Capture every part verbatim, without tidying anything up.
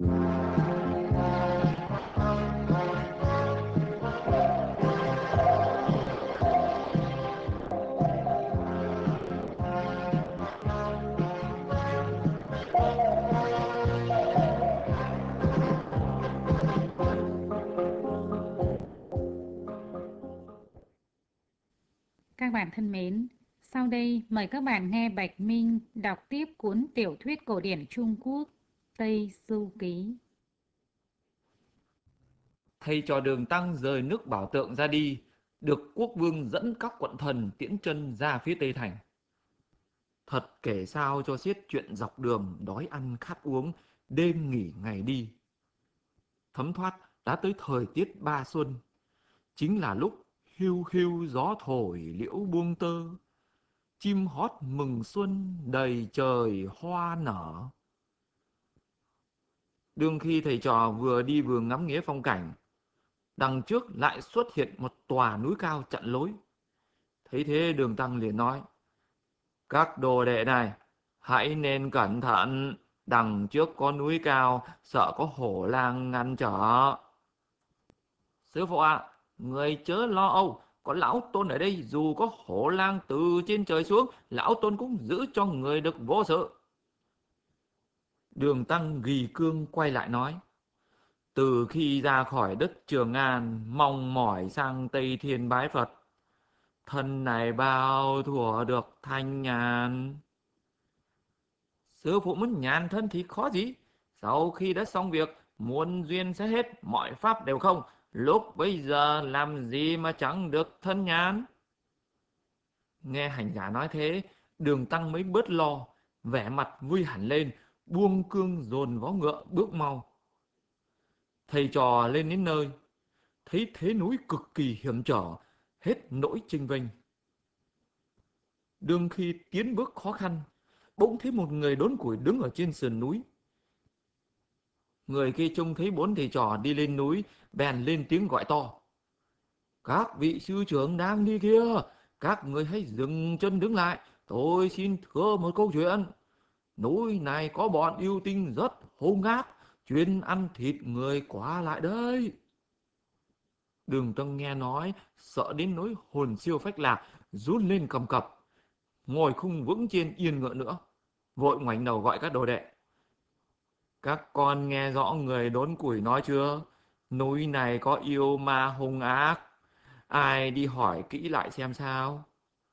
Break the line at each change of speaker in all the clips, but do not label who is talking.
Các bạn thân mến, sau đây mời các bạn nghe Bạch Minh đọc tiếp cuốn tiểu thuyết cổ điển Trung Quốc Tây Du Ký.
Thầy trò Đường Tăng rời nước Bảo Tượng ra đi, được quốc vương dẫn các quận thần tiễn chân ra phía Tây Thành. Thật kể sao cho xiết chuyện dọc đường đói ăn khát uống, đêm nghỉ ngày đi. Thấm thoát đã tới thời tiết ba xuân, chính là lúc hiu hiu gió thổi liễu buông tơ, chim hót mừng xuân đầy trời hoa nở. Đương khi thầy trò vừa đi vừa ngắm nghía phong cảnh, đằng trước lại xuất hiện một tòa núi cao chặn lối. Thấy thế Đường Tăng liền nói: Các đồ đệ này, hãy nên cẩn thận, đằng trước có núi cao, sợ có hổ lang ngăn trở. Sư phụ ạ, à, người chớ lo âu, có lão tôn ở đây, dù có hổ lang từ trên trời xuống, lão tôn cũng giữ cho người được vô sự. Đường Tăng ghi cương quay lại nói: Từ khi ra khỏi đất Trường An, mong mỏi sang Tây Thiên bái Phật, thân này bao thuở được thanh nhàn. Sư phụ muốn nhàn thân thì khó gì, sau khi đã xong việc, muôn duyên sẽ hết, mọi pháp đều không, lúc bây giờ làm gì mà chẳng được thân nhàn. Nghe hành giả nói thế, Đường Tăng mới bớt lo, vẻ mặt vui hẳn lên, buông cương dồn vó ngựa bước mau. Thầy trò lên đến nơi, thấy thế núi cực kỳ hiểm trở, hết nỗi chênh vênh. Đương khi tiến bước khó khăn, bỗng thấy một người đốn củi đứng ở trên sườn núi. Người kia trông thấy bốn thầy trò đi lên núi, bèn lên tiếng gọi to: Các vị sư trưởng đang đi kia, các người hãy dừng chân đứng lại, tôi xin thưa một câu chuyện. Núi này có bọn yêu tinh rất hung ác, chuyên ăn thịt người qua lại đấy. Đường Tăng nghe nói, sợ đến nỗi hồn siêu phách lạc, run lên cầm cập, ngồi không vững trên yên ngựa nữa, vội ngoảnh đầu gọi các đồ đệ: Các con nghe rõ người đốn củi nói chưa? Núi này có yêu ma hung ác, ai đi hỏi kỹ lại xem sao.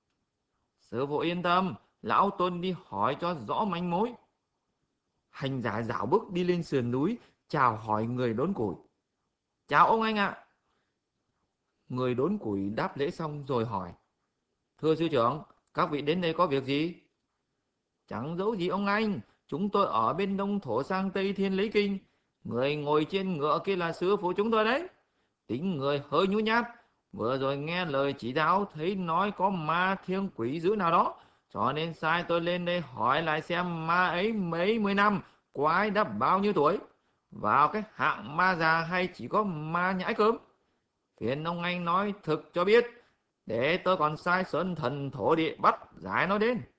Sư phụ yên tâm, lão tôn đi hỏi cho rõ manh mối. Hành giả dảo bước đi lên sườn núi, chào hỏi người đốn củi: Chào ông anh ạ. Người đốn củi đáp lễ xong rồi hỏi: Thưa sư trưởng, các vị đến đây có việc gì? Chẳng giấu gì ông anh, chúng tôi ở bên Đông Thổ sang Tây Thiên lấy kinh. Người ngồi trên ngựa kia là sư phụ chúng tôi đấy. Tính người hơi nhút nhát, vừa rồi nghe lời chỉ giáo thấy nói có ma thiên quỷ dữ nào đó, cho nên sai tôi lên đây hỏi lại xem ma ấy mấy mươi năm, quái đã bao nhiêu tuổi, vào cái hạng ma già hay chỉ có ma nhãi cơm. Phiền ông anh nói thực cho biết, để tôi còn sai sơn thần thổ địa bắt giải nó đến.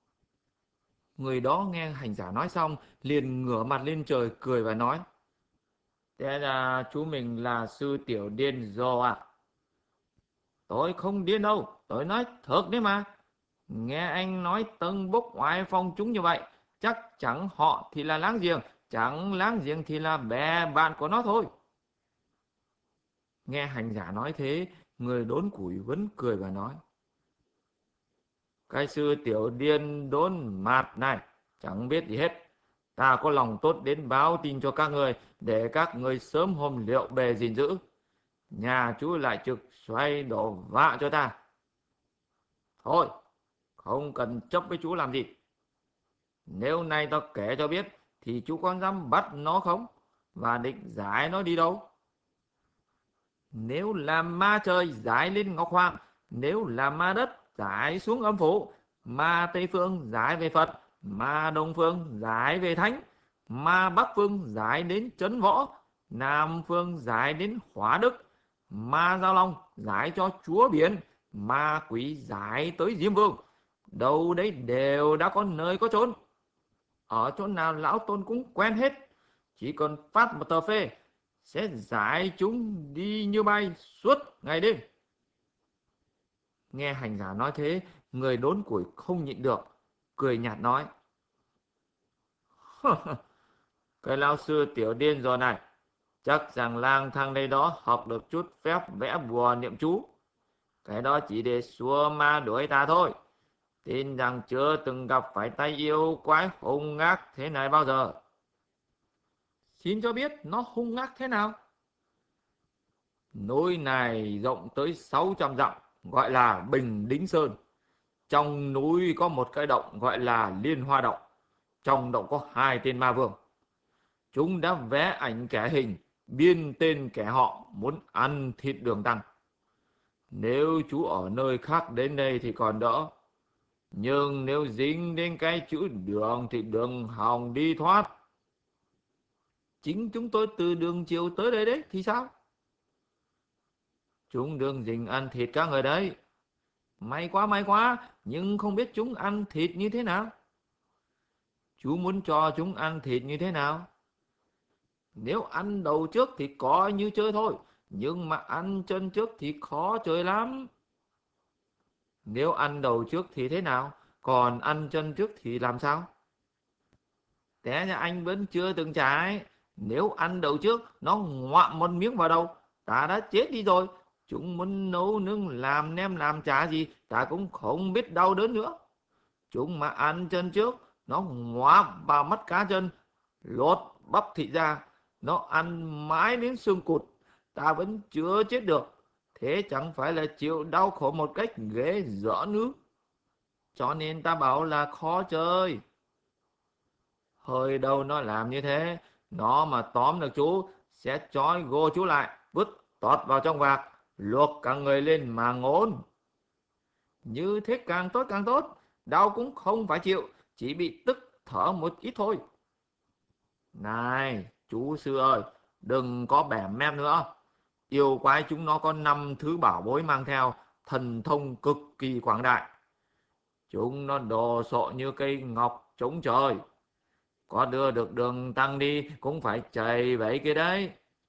Người đó nghe hành giả nói xong, liền ngửa mặt lên trời cười và nói: Thế là chú mình là sư tiểu điên rồi à? Tôi không điên đâu, tôi nói thật đấy mà. Nghe anh nói tâng bốc oai phong chúng như vậy, chắc chẳng họ thì là láng giềng, chẳng láng giềng thì là bè bạn của nó thôi. Nghe hành giả nói thế, người đốn củi vẫn cười và nói: Cái sư tiểu điên đốn mạt này, chẳng biết gì hết. Ta có lòng tốt đến báo tin cho các người, để các người sớm hôm liệu bề gìn giữ. Nhà chú lại trực xoay đổ vạ cho ta. Thôi, không cần chấp với chú làm gì. Nếu nay tao kể cho biết, thì chú có dám bắt nó không? Và định giải nó đi đâu? Nếu là ma trời giải lên Ngọc Hoàng, nếu là ma đất giải xuống âm phủ, ma Tây Phương giải về Phật, ma Đông Phương giải về Thánh, ma Bắc Phương giải đến Trấn Võ, Nam Phương giải đến Hóa Đức, ma Giao Long giải cho Chúa Biển, ma quỷ giải tới Diêm Vương. Đâu đấy đều đã có nơi có chốn. Ở chỗ nào lão tôn cũng quen hết. chỉ cần phát một tờ phê sẽ giải chúng đi như bay suốt ngày đêm. Nghe hành giả nói thế, người đốn củi không nhịn được, cười nhạt nói: cái lão sư tiểu điên rồi này, chắc rằng lang thang đây đó học được chút phép vẽ bùa niệm chú, cái đó chỉ để xua ma đuổi ta thôi. Tin rằng chưa từng gặp phải tay yêu quái hung ác thế này bao giờ. Xin cho biết nó hung ác thế nào? Núi này rộng tới sáu trăm dặm, gọi là Bình Đính Sơn. Trong núi có một cái động gọi là Liên Hoa Động. Trong động có hai tên ma vương. Chúng đã vẽ ảnh kẻ hình, biên tên kẻ họ, muốn ăn thịt Đường Tăng. Nếu chú ở nơi khác đến đây thì còn đỡ, nhưng nếu dính đến cái chữ đường thì đừng hòng đi thoát. Chính chúng tôi từ đường chiều tới đây đấy thì sao? Chúng đừng dình ăn thịt các người đấy. May quá may quá, nhưng không biết chúng ăn thịt như thế nào. Chú muốn cho chúng ăn thịt như thế nào? Nếu ăn đầu trước thì coi như chơi thôi, nhưng mà ăn chân trước thì khó chơi lắm. Nếu ăn đầu trước thì thế nào? Còn ăn chân trước thì làm sao? Té nhà anh vẫn chưa từng trải. Nếu ăn đầu trước, nó ngoạm một miếng vào đầu, ta đã chết đi rồi. Chúng muốn nấu nướng làm nem làm chả gì, ta cũng không biết đau đớn nữa. Chúng mà ăn chân trước, nó ngoạm vào mắt cá chân, lột bắp thịt ra, nó ăn mãi đến xương cụt, ta vẫn chưa chết được. Thế chẳng phải là chịu đau khổ một cách ghê rợn ư? Cho nên ta bảo là khó chơi. Hơi đâu nó làm như thế, nó mà tóm được chú, sẽ trói gô chú lại, vứt tọt vào trong vạc, luộc cả người lên mà ngốn. Như thế càng tốt càng tốt, đau cũng không phải chịu, chỉ bị tức thở một ít thôi. Này, chú sư ơi, đừng có bẻ mép nữa. Yêu quái chúng nó có năm thứ bảo bối mang theo, thần thông cực kỳ quảng đại. Chúng nó đồ sộ như cây ngọc chống trời. Có đưa được Đường Tăng đi cũng phải chầy vậy kia đấy.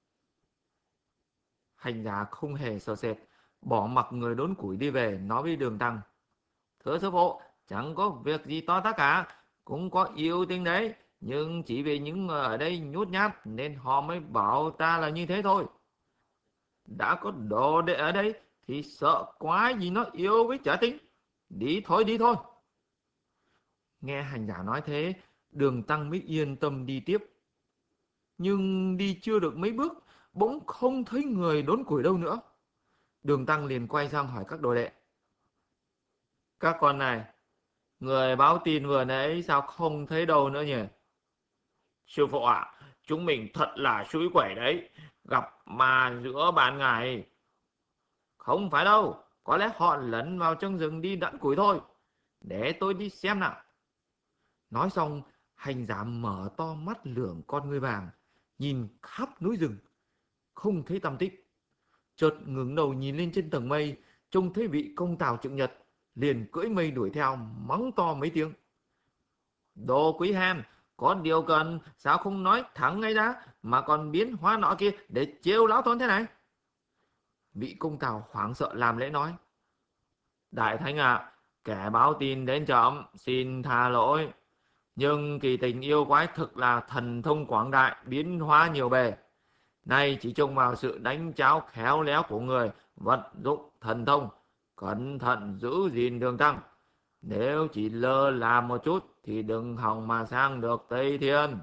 Hành giả không hề sợ sệt, bỏ mặc người đốn củi đi về, nói với Đường Tăng: thưa sư phụ, chẳng có việc gì to tát cả, cũng có yêu tinh đấy, nhưng chỉ vì những người ở đây nhút nhát nên họ mới bảo ta là như thế thôi. Đã có đồ đệ ở đây thì sợ quá gì nó yêu với trả tính. Đi thôi, đi thôi. Nghe hành giả nói thế, Đường Tăng mới yên tâm đi tiếp. Nhưng đi chưa được mấy bước, bỗng không thấy người đốn củi đâu nữa. Đường Tăng liền quay sang hỏi các đồ đệ: các con này, người báo tin vừa nãy sao không thấy đâu nữa nhỉ? Sư phụ ạ, à, chúng mình thật là suối quẩy đấy, gặp ma giữa ban ngày. Không phải đâu, có lẽ họ lẫn vào trong rừng đi đẵn củi thôi. Để tôi đi xem nào. Nói xong, hành giả mở to mắt lườm con ngươi vàng, nhìn khắp núi rừng, không thấy tăm tích. Chợt ngẩng đầu nhìn lên trên tầng mây, trông thấy vị công tào trượng nhật, liền cưỡi mây đuổi theo, mắng to mấy tiếng: đồ quý ham, có điều cần sao không nói thẳng ngay ra, mà còn biến hóa nọ kia để trêu lão tôn thế này? Vị công tào hoảng sợ làm lễ nói: đại thánh ạ, à, kẻ báo tin đến chậm, xin tha lỗi. Nhưng kỳ tình yêu quái thực là thần thông quảng đại, biến hóa nhiều bề. Nay chỉ trông vào sự đánh cháo khéo léo của người, vận dụng thần thông, cẩn thận giữ gìn Đường Tăng. Nếu chỉ lơ là một chút thì đừng hòng mà sang được Tây Thiên.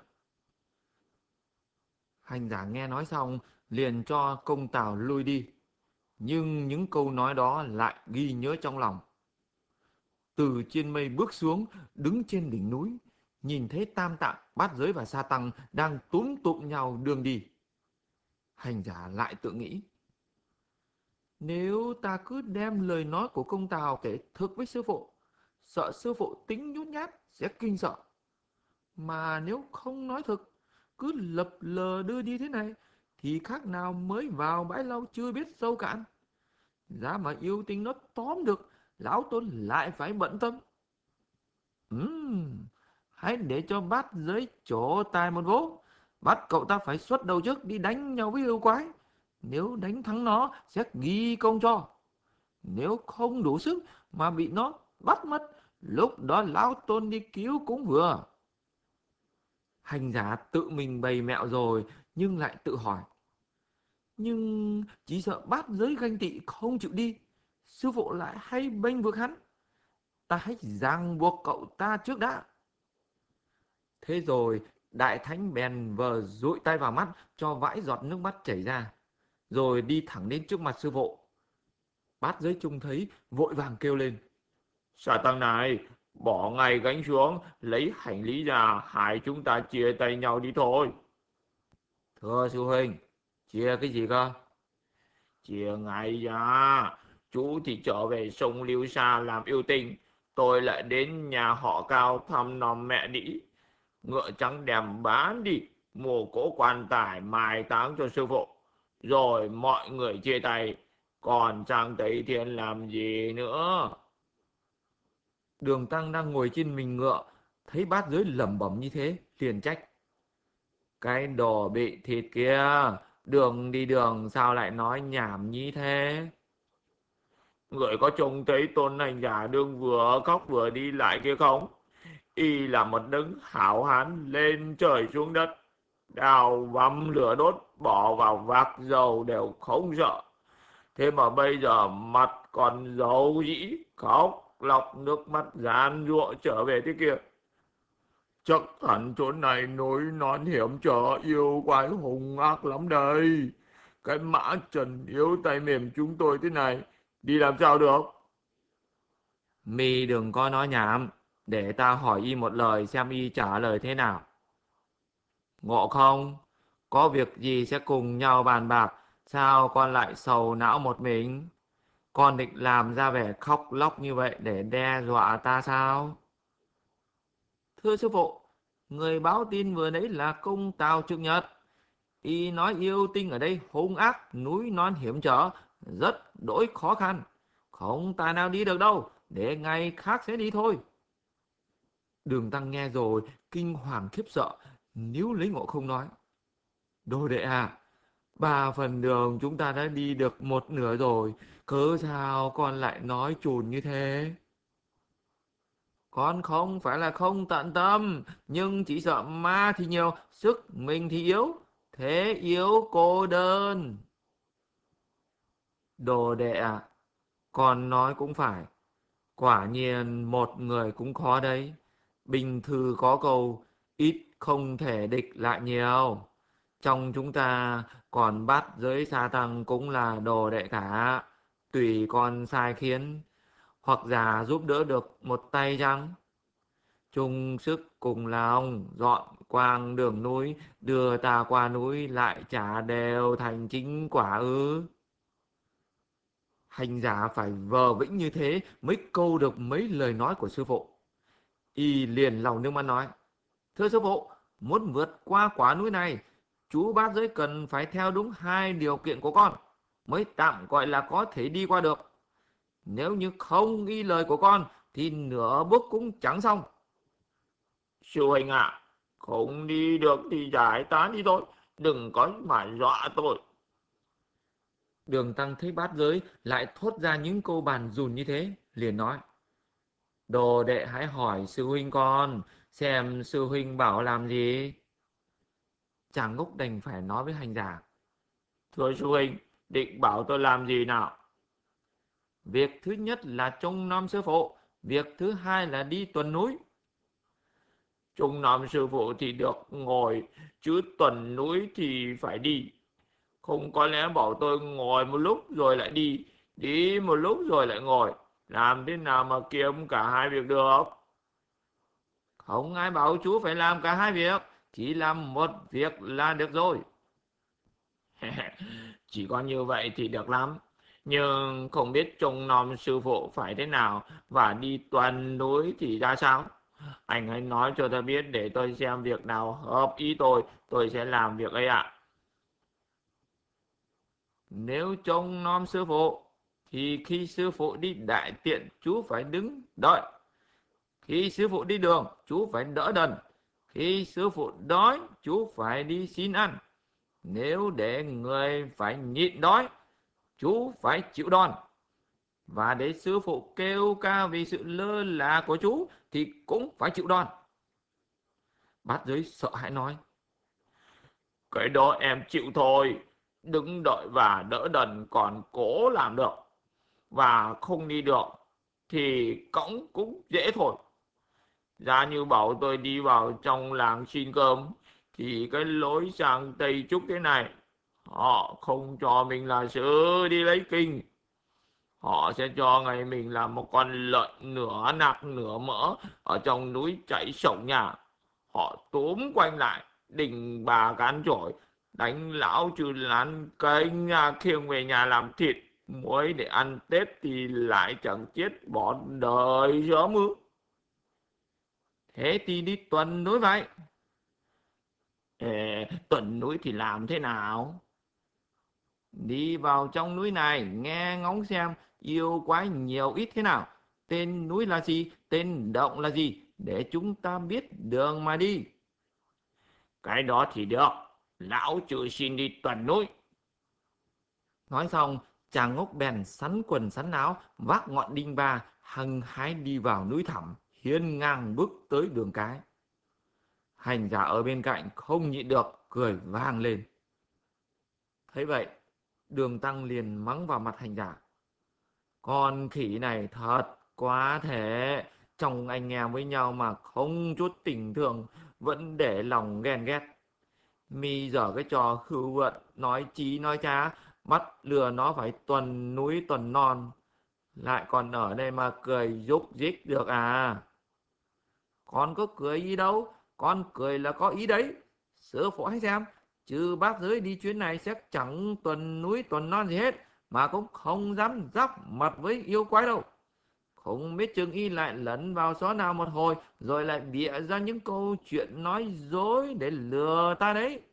Hành giả nghe nói xong, liền cho công tào lui đi. Nhưng những câu nói đó lại ghi nhớ trong lòng. Từ trên mây bước xuống, đứng trên đỉnh núi, nhìn thấy Tam Tạng, Bát Giới và Sa Tăng đang túm tụm nhau đường đi. Hành giả lại tự nghĩ: nếu ta cứ đem lời nói của công tào kể thực với sư phụ, sợ sư phụ tính nhút nhát sẽ kinh sợ. Mà nếu không nói thực, cứ lập lờ đưa đi thế này, thì khác nào mới vào bãi lau chưa biết sâu cạn. Giá mà yêu tinh nó tóm được, lão tôn lại phải bận tâm. Ừm, hãy để cho Bát Giới trổ tài một vố, bắt cậu ta phải xuất đầu trước đi đánh nhau với yêu quái. Nếu đánh thắng nó sẽ ghi công cho. Nếu không đủ sức mà bị nó bắt mất, lúc đó lão tôn đi cứu cũng vừa. Hành giả tự mình bày mẹo rồi nhưng lại tự hỏi. Nhưng chỉ sợ bát giới ganh tị không chịu đi, sư phụ lại hay bênh vực hắn. Ta hãy ràng buộc cậu ta trước đã. Thế rồi đại thánh bèn vờ dụi tay vào mắt cho vãi giọt nước mắt chảy ra, rồi đi thẳng đến trước mặt sư phụ. Bát giới trông thấy vội vàng kêu lên: Sa tăng này, bỏ ngay gánh xuống, lấy hành lý ra, hai chúng ta chia tay nhau đi thôi. Thưa sư huynh, chia cái gì cơ? Chia ngay ra, chú thì trở về sông Liêu Sa làm yêu tinh, tôi lại đến nhà họ Cao thăm nom mẹ đĩ. Ngựa trắng đem bán đi, mua cỗ quan tài mai táng cho sư phụ, rồi mọi người chia tay, còn sang Tây Thiên làm gì nữa? Đường Tăng đang ngồi trên mình ngựa, thấy bát giới lẩm bẩm như thế, liền trách: Cái đồ bị thịt kia, đường đi đường sao lại nói nhảm như thế? Người có trông thấy tôn hành giả đương vừa khóc vừa đi lại kia không? Y là một đấng hảo hán lên trời xuống đất, đào vắm lửa đốt, bỏ vào vạc dầu đều không sợ. Thế mà bây giờ mặt còn dầu dĩ, khóc lóc nước mắt giàn giụa trở về thế kia. Chắc hẳn chỗ này núi non hiểm trở, yêu quái hung ác lắm đây. Cái mã trần yếu tay mềm chúng tôi thế này, đi làm sao được? Mi đừng có nói nhảm, để ta hỏi y một lời xem y trả lời thế nào. Ngộ không? Có việc gì sẽ cùng nhau bàn bạc, sao con lại sầu não một mình? Con định làm ra vẻ khóc lóc như vậy để đe dọa ta sao? Thưa sư phụ, người báo tin vừa nãy là công tào trực nhật. Y nói yêu tinh ở đây hung ác, núi non hiểm trở, rất đỗi khó khăn. Không tài nào đi được đâu, để ngày khác sẽ đi thôi. Đường Tăng nghe rồi, kinh hoàng khiếp sợ, níu lấy Ngộ Không nói: Đồ đệ à, ba phần đường chúng ta đã đi được một nửa rồi, cớ sao con lại nói chùn như thế? Con không phải là không tận tâm, nhưng chỉ sợ ma thì nhiều, sức mình thì yếu, thế yếu cô đơn. Đồ đệ à, con nói cũng phải, quả nhiên một người cũng khó đấy. Bình thư có câu, ít không thể địch lại nhiều. Trong chúng ta còn bắt giới sa tăng cũng là đồ đệ cả. Tùy con sai khiến, hoặc giả giúp đỡ được một tay chăng? Chung sức cùng lòng, dọn quang đường núi, đưa ta qua núi lại trả đều thành chính quả ư? Hành giả phải vờ vĩnh như thế mới câu được mấy lời nói của sư phụ. Y liền lòng nước mắt nói: Thưa sư phụ, muốn vượt qua quả núi này, chú bát giới cần phải theo đúng hai điều kiện của con, mới tạm gọi là có thể đi qua được. Nếu như không y lời của con, thì nửa bước cũng chẳng xong. Sư huynh ạ, không đi được thì giải tán đi thôi, đừng có mà dọa tôi. Đường Tăng thấy bát giới lại thốt ra những câu bàn dùn như thế, liền nói: Đồ đệ hãy hỏi sư huynh con, xem sư huynh bảo làm gì. Chàng ngốc đành phải nói với hành giả: Thưa sư huynh, định bảo tôi làm gì nào? Việc thứ nhất là trông nom sư phụ, việc thứ hai là đi tuần núi. Trông nom sư phụ thì được ngồi, chứ tuần núi thì phải đi. Không có lẽ bảo tôi ngồi một lúc rồi lại đi, đi một lúc rồi lại ngồi. Làm thế nào mà kiếm cả hai việc được? Không ai bảo chú phải làm cả hai việc, chỉ làm một việc là được rồi. Chỉ có như vậy thì được lắm. Nhưng không biết trông nom sư phụ phải thế nào và đi tuần núi thì ra sao? Anh hãy nói cho tôi biết để tôi xem việc nào hợp ý tôi, tôi sẽ làm việc ấy ạ. Nếu trông nom sư phụ, thì khi sư phụ đi đại tiện chú phải đứng đợi. Khi sư phụ đi đường, chú phải đỡ đần. Khi sư phụ đói, chú phải đi xin ăn. Nếu để người phải nhịn đói, chú phải chịu đòn. Và để sư phụ kêu ca vì sự lơ là của chú thì cũng phải chịu đòn. Bát giới sợ hãi nói: Cái đó em chịu thôi. Đứng đợi và đỡ đần còn cố làm được. Và không đi được thì cõng cũng dễ thôi. Giá như bảo tôi đi vào trong làng xin cơm thì cái lối sang Tây Trúc thế này, họ không cho mình là sư đi lấy kinh. Họ sẽ cho ngày mình là một con lợn nửa nạc nửa mỡ ở trong núi chảy sổng nhà. Họ túm quanh lại, đình bà cán chổi, đánh lão trừ lán kênh nhà khiêng về nhà làm thịt muối để ăn Tết thì lại chẳng chết bỏ đời sớm ư? Thế thì đi tuần núi vậy. Ê, tuần núi thì làm thế nào? Đi vào trong núi này nghe ngóng xem yêu quái nhiều ít thế nào, tên núi là gì, tên động là gì, để chúng ta biết đường mà đi. Cái đó thì được, lão trừ xin đi tuần núi. Nói xong, chàng ngốc bèn sắn quần sắn áo, vác ngọn đinh ba, hăng hái đi vào núi thẳm, hiên ngang bước tới đường cái. Hành giả ở bên cạnh không nhịn được, cười vang lên. Thấy vậy, Đường Tăng liền mắng vào mặt hành giả: Con khỉ này thật quá thể, trong anh em với nhau mà không chút tình thương, vẫn để lòng ghen ghét. Mi dở cái trò khưu gợi, nói chí nói trá, bắt lừa nó phải tuần núi tuần non, lại còn ở đây mà cười rúc rích được à? Con có cười ý đâu, con cười là có ý đấy. Sư phụ hãy xem, chứ bác giới đi chuyến này sẽ chẳng tuần núi tuần non gì hết, mà cũng không dám giáp mặt với yêu quái đâu. Không biết chừng y lại lẫn vào xó nào một hồi, rồi lại bịa ra những câu chuyện nói dối để lừa ta đấy.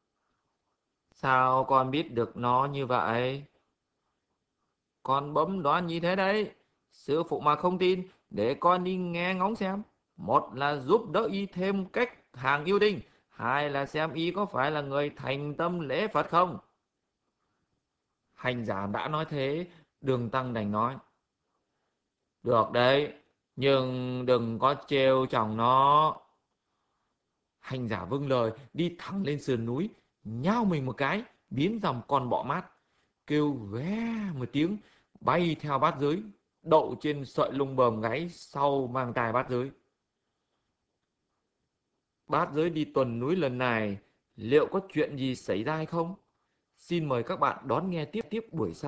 Sao con biết được nó như vậy? Con bấm đoán như thế đấy. Sư phụ mà không tin, để con đi nghe ngóng xem. Một là giúp đỡ y thêm cách hàng yêu đinh, hai là xem y có phải là người thành tâm lễ Phật không. Hành giả đã nói thế, Đường Tăng đành nói: Được đấy, nhưng đừng có trêu chồng nó. Hành giả vâng lời, đi thẳng lên sườn núi, nhao mình một cái, biến dòng con bọ mát, kêu vé một tiếng, bay theo bát giới, đậu trên sợi lông bờm gáy sau mang tai bát giới. Bát giới đi tuần núi lần này, liệu có chuyện gì xảy ra hay không? Xin mời các bạn đón nghe tiếp tiếp buổi sau.